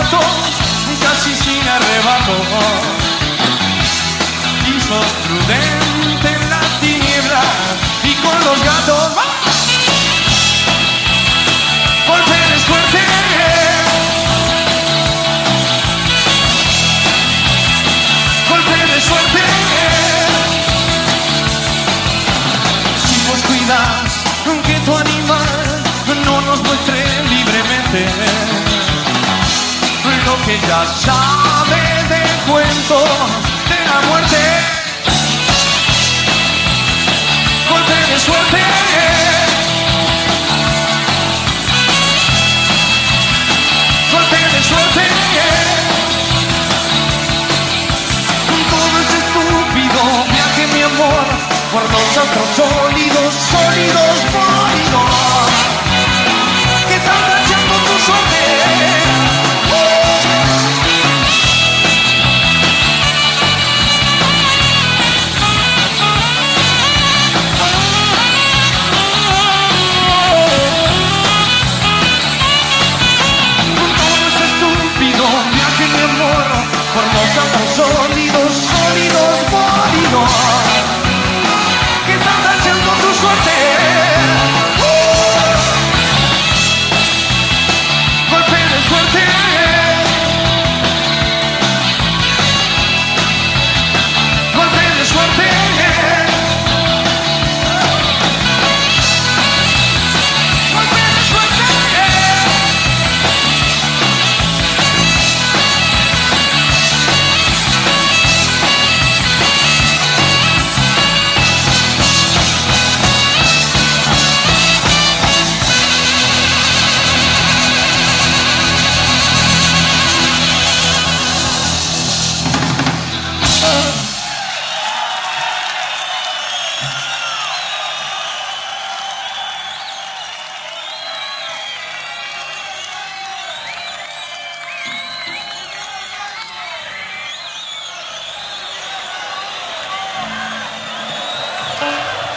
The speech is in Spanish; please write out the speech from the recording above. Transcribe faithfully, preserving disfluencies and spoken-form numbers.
zapatos, casi sin arrebato. Y sos prudente en la tiniebla y con los gatos. ¡Va! Golpe de suerte. Golpe de suerte. Si vos cuidas que tu animal no nos muestre libremente lo que ya sabe del cuento de la muerte. Golpe de suerte. Golpe de suerte. Todo es estúpido, viaje mi amor por nosotros solos.